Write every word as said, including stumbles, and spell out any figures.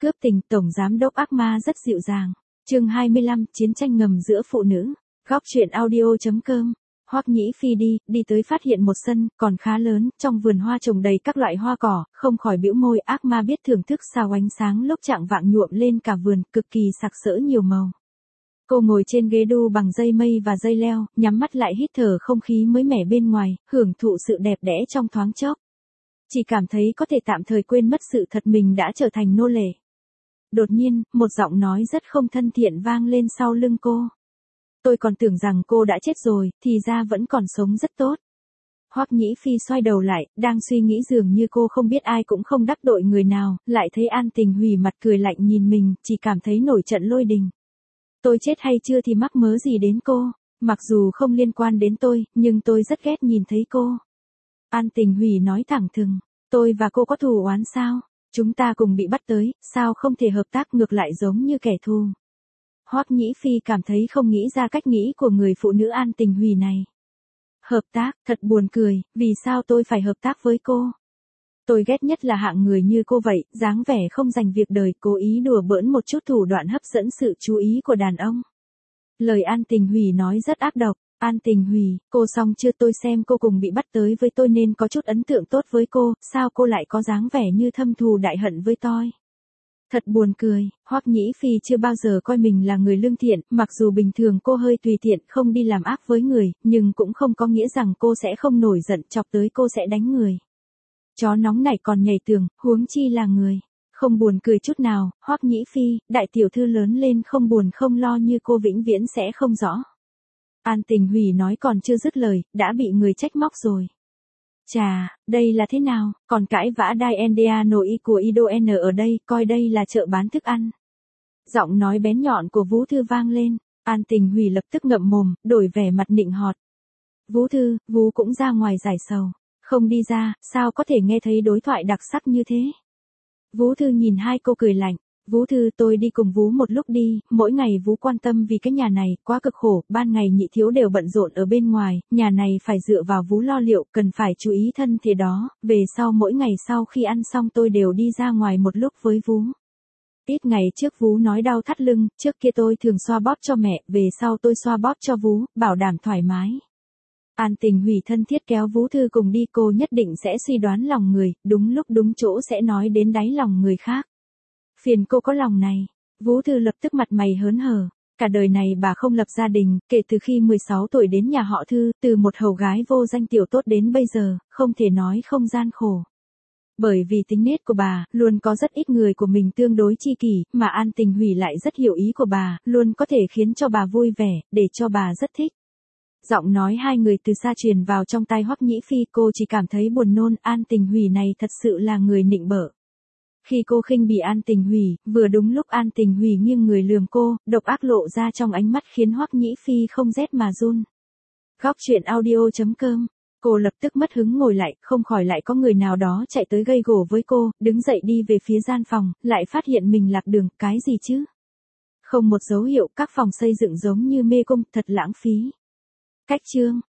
Cướp tình, tổng giám đốc ác ma rất dịu dàng. Chương hai mươi lăm, chiến tranh ngầm giữa phụ nữ. Góc truyện audio chấm com. Hoắc Nhĩ Phi đi, đi tới phát hiện một sân, còn khá lớn, trong vườn hoa trồng đầy các loại hoa cỏ, không khỏi bĩu môi. Ác ma biết thưởng thức sao ánh sáng lúc chạng vạng nhuộm lên cả vườn, cực kỳ sặc sỡ nhiều màu. Cô ngồi trên ghế đu bằng dây mây và dây leo, nhắm mắt lại hít thở không khí mới mẻ bên ngoài, hưởng thụ sự đẹp đẽ trong thoáng chốc. Chỉ cảm thấy có thể tạm thời quên mất sự thật mình đã trở thành nô lệ. Đột nhiên, một giọng nói rất không thân thiện vang lên sau lưng cô. Tôi còn tưởng rằng cô đã chết rồi, thì ra vẫn còn sống rất tốt. Hoắc Nhĩ Phi xoay đầu lại, đang suy nghĩ dường như cô không biết ai cũng không đắc tội người nào, lại thấy An Tình Hủy mặt cười lạnh nhìn mình, chỉ cảm thấy nổi trận lôi đình. Tôi chết hay chưa thì mắc mớ gì đến cô, mặc dù không liên quan đến tôi, nhưng tôi rất ghét nhìn thấy cô. An Tình Hủy nói thẳng thừng, tôi và cô có thù oán sao? Chúng ta cùng bị bắt tới, sao không thể hợp tác ngược lại giống như kẻ thù? Hoắc Nhĩ Phi cảm thấy không nghĩ ra cách nghĩ của người phụ nữ An Tình Hủy này. Hợp tác, thật buồn cười, vì sao tôi phải hợp tác với cô? Tôi ghét nhất là hạng người như cô vậy, dáng vẻ không dành việc đời, cố ý đùa bỡn một chút thủ đoạn hấp dẫn sự chú ý của đàn ông. Lời An Tình Hủy nói rất ác độc. An Tình Hủy, cô xong chưa? Tôi xem cô cùng bị bắt tới với tôi nên có chút ấn tượng tốt với cô, sao cô lại có dáng vẻ như thâm thù đại hận với tôi? Thật buồn cười, Hoắc Nhĩ Phi chưa bao giờ coi mình là người lương thiện, mặc dù bình thường cô hơi tùy tiện không đi làm ác với người, nhưng cũng không có nghĩa rằng cô sẽ không nổi giận chọc tới cô sẽ đánh người. Chó nóng nảy còn nhảy tường, huống chi là người. Không buồn cười chút nào, Hoắc Nhĩ Phi, đại tiểu thư lớn lên không buồn không lo như cô vĩnh viễn sẽ không rõ. An Tình Hủy nói còn chưa dứt lời, đã bị người trách móc rồi. Chà, đây là thế nào, còn cãi vã đai en nội của Idon ở đây, coi đây là chợ bán thức ăn. Giọng nói bén nhọn của Vũ Thư vang lên, An Tình Hủy lập tức ngậm mồm, đổi vẻ mặt nịnh hót. Vũ Thư, Vũ cũng ra ngoài giải sầu, không đi ra, sao có thể nghe thấy đối thoại đặc sắc như thế? Vũ Thư nhìn hai cô cười lạnh. Vũ Thư, tôi đi cùng Vũ một lúc đi, mỗi ngày Vũ quan tâm vì cái nhà này, quá cực khổ, ban ngày nhị thiếu đều bận rộn ở bên ngoài, nhà này phải dựa vào Vũ lo liệu, cần phải chú ý thân thể đó, về sau mỗi ngày sau khi ăn xong tôi đều đi ra ngoài một lúc với Vũ. Ít ngày trước Vũ nói đau thắt lưng, trước kia tôi thường xoa bóp cho mẹ, về sau tôi xoa bóp cho Vũ, bảo đảm thoải mái. An Tình Hủy thân thiết kéo Vũ Thư cùng đi, cô nhất định sẽ suy đoán lòng người, đúng lúc đúng chỗ sẽ nói đến đáy lòng người khác. Phiền cô có lòng này. Vũ Thư lập tức mặt mày hớn hở. Cả đời này bà không lập gia đình, kể từ khi mười sáu tuổi đến nhà họ Thư, từ một hầu gái vô danh tiểu tốt đến bây giờ, không thể nói không gian khổ. Bởi vì tính nết của bà, luôn có rất ít người của mình tương đối chi kỷ, mà An Tình Hủy lại rất hiểu ý của bà, luôn có thể khiến cho bà vui vẻ, để cho bà rất thích. Giọng nói hai người từ xa truyền vào trong tai Hoắc Nhĩ Phi, cô chỉ cảm thấy buồn nôn. An Tình Hủy này thật sự là người nịnh bợ. Khi cô khinh bỉ An Tình Hủy, vừa đúng lúc An Tình Hủy nghiêng người lườm cô, độc ác lộ ra trong ánh mắt khiến Hoắc Nhĩ Phi không rét mà run. Góc truyện audio chấm com. Cô lập tức mất hứng ngồi lại, không khỏi lại có người nào đó chạy tới gây gổ với cô, đứng dậy đi về phía gian phòng, lại phát hiện mình lạc đường, cái gì chứ? Không một dấu hiệu, các phòng xây dựng giống như mê cung, thật lãng phí. Cách chương